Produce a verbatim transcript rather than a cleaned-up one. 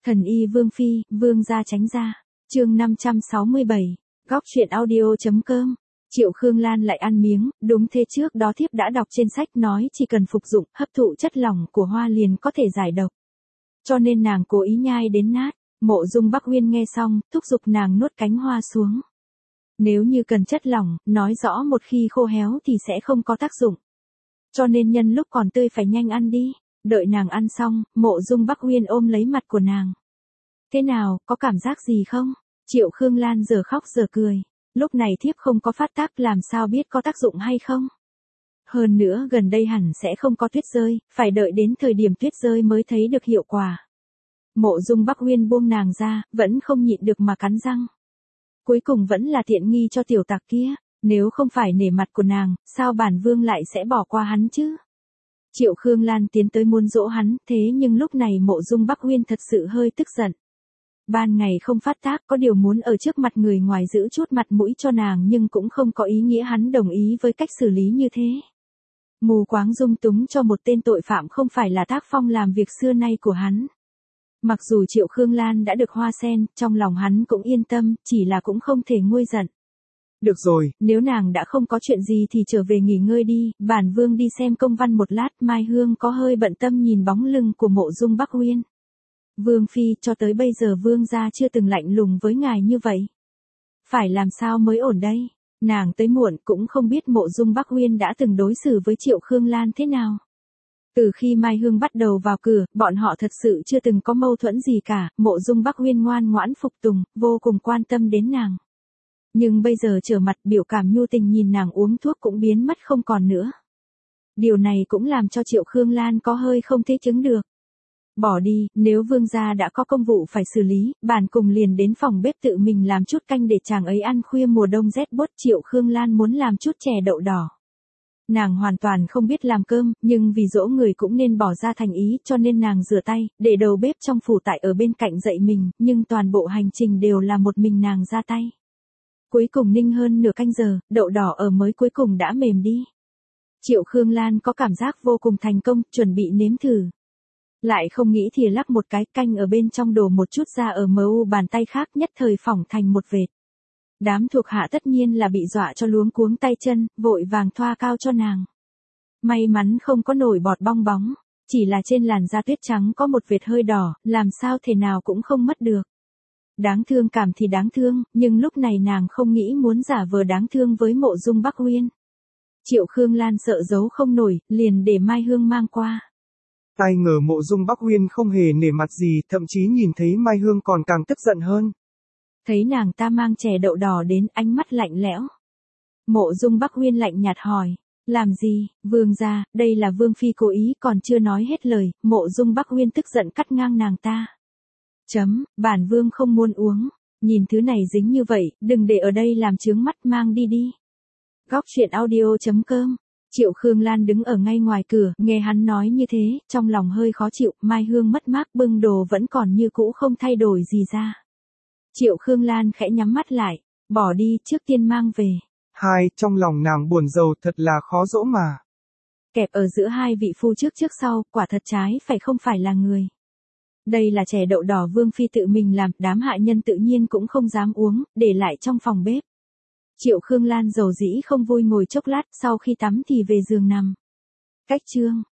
Thần y Vương Phi, Vương gia tránh ra. Chương năm trăm sáu mươi bảy. Góc truyện audio.com. Triệu Khương Lan lại ăn miếng, đúng thế, trước đó thiếp đã đọc trên sách nói chỉ cần phục dụng, hấp thụ chất lỏng của hoa liền có thể giải độc. Cho nên nàng cố ý nhai đến nát. Mộ Dung Bắc Uyên nghe xong, thúc giục nàng nuốt cánh hoa xuống. Nếu như cần chất lỏng, nói rõ một khi khô héo thì sẽ không có tác dụng. Cho nên nhân lúc còn tươi phải nhanh ăn đi. Đợi nàng ăn xong, Mộ Dung Bắc Uyên ôm lấy mặt của nàng. Thế nào, có cảm giác gì không? Triệu Khương Lan giờ khóc giờ cười. Lúc này thiếp không có phát tác, làm sao biết có tác dụng hay không? Hơn nữa gần đây hẳn sẽ không có tuyết rơi, phải đợi đến thời điểm tuyết rơi mới thấy được hiệu quả. Mộ Dung Bắc Uyên buông nàng ra, vẫn không nhịn được mà cắn răng. Cuối cùng vẫn là tiện nghi cho tiểu tặc kia, nếu không phải nể mặt của nàng, sao bản vương lại sẽ bỏ qua hắn chứ? Triệu Khương Lan tiến tới muốn dỗ hắn, thế nhưng lúc này Mộ Dung Bắc Uyên thật sự hơi tức giận. Ban ngày không phát tác, có điều muốn ở trước mặt người ngoài giữ chút mặt mũi cho nàng, nhưng cũng không có ý nghĩa hắn đồng ý với cách xử lý như thế. Mù quáng dung túng cho một tên tội phạm không phải là tác phong làm việc xưa nay của hắn. Mặc dù Triệu Khương Lan đã được hoa sen, trong lòng hắn cũng yên tâm, chỉ là cũng không thể nguôi giận. Được rồi, nếu nàng đã không có chuyện gì thì trở về nghỉ ngơi đi, bản vương đi xem công văn một lát. Mai Hương có hơi bận tâm nhìn bóng lưng của Mộ Dung Bắc Uyên. Vương Phi, cho tới bây giờ vương gia chưa từng lạnh lùng với ngài như vậy. Phải làm sao mới ổn đây? Nàng tới muộn cũng không biết Mộ Dung Bắc Uyên đã từng đối xử với Triệu Khương Lan thế nào. Từ khi Mai Hương bắt đầu vào cửa, bọn họ thật sự chưa từng có mâu thuẫn gì cả, Mộ Dung Bắc Uyên ngoan ngoãn phục tùng, vô cùng quan tâm đến nàng. Nhưng bây giờ trở mặt, biểu cảm nhu tình nhìn nàng uống thuốc cũng biến mất không còn nữa. Điều này cũng làm cho Triệu Khương Lan có hơi không thể chứng được. Bỏ đi, nếu vương gia đã có công vụ phải xử lý, bản cùng liền đến phòng bếp tự mình làm chút canh để chàng ấy ăn khuya mùa đông rét buốt. Triệu Khương Lan muốn làm chút chè đậu đỏ. Nàng hoàn toàn không biết làm cơm, nhưng vì dỗ người cũng nên bỏ ra thành ý, cho nên nàng rửa tay, để đầu bếp trong phủ tại ở bên cạnh dạy mình, nhưng toàn bộ hành trình đều là một mình nàng ra tay. Cuối cùng ninh hơn nửa canh giờ, đậu đỏ ở mới cuối cùng đã mềm đi. Triệu Khương Lan có cảm giác vô cùng thành công, chuẩn bị nếm thử. Lại không nghĩ thì lắc một cái, canh ở bên trong đổ một chút ra ở mờ u bàn tay khác, nhất thời phỏng thành một vệt. Đám thuộc hạ tất nhiên là bị dọa cho luống cuống tay chân, vội vàng thoa cao cho nàng. May mắn không có nổi bọt bong bóng, chỉ là trên làn da tuyết trắng có một vệt hơi đỏ, làm sao thể nào cũng không mất được. Đáng thương cảm thì đáng thương, nhưng lúc này nàng không nghĩ muốn giả vờ đáng thương với Mộ Dung Bắc Uyên. Triệu Khương Lan sợ giấu không nổi, liền để Mai Hương mang qua. Ai ngờ Mộ Dung Bắc Uyên không hề nể mặt gì, thậm chí nhìn thấy Mai Hương còn càng tức giận hơn. Thấy nàng ta mang chè đậu đỏ đến, ánh mắt lạnh lẽo. Mộ Dung Bắc Uyên lạnh nhạt hỏi, làm gì, vương gia, đây là Vương Phi cố ý. Còn chưa nói hết lời, Mộ Dung Bắc Uyên tức giận cắt ngang nàng ta. Chấm, bản vương không muốn uống, nhìn thứ này dính như vậy, đừng để ở đây làm chướng mắt, mang đi đi. Góc truyện audio.com. Triệu Khương Lan đứng ở ngay ngoài cửa, nghe hắn nói như thế, trong lòng hơi khó chịu. Mai Hương mất mát bưng đồ vẫn còn như cũ không thay đổi gì ra. Triệu Khương Lan khẽ nhắm mắt lại, bỏ đi, trước tiên mang về. Hai, trong lòng nàng buồn rầu thật là khó dỗ mà. Kẹp ở giữa hai vị phu trước trước sau, quả thật trái phải không phải là người. Đây là chè đậu đỏ Vương Phi tự mình làm, đám hạ nhân tự nhiên cũng không dám uống, để lại trong phòng bếp. Triệu Khương Lan dầu dĩ không vui ngồi chốc lát, sau khi tắm thì về giường nằm. Cách chương.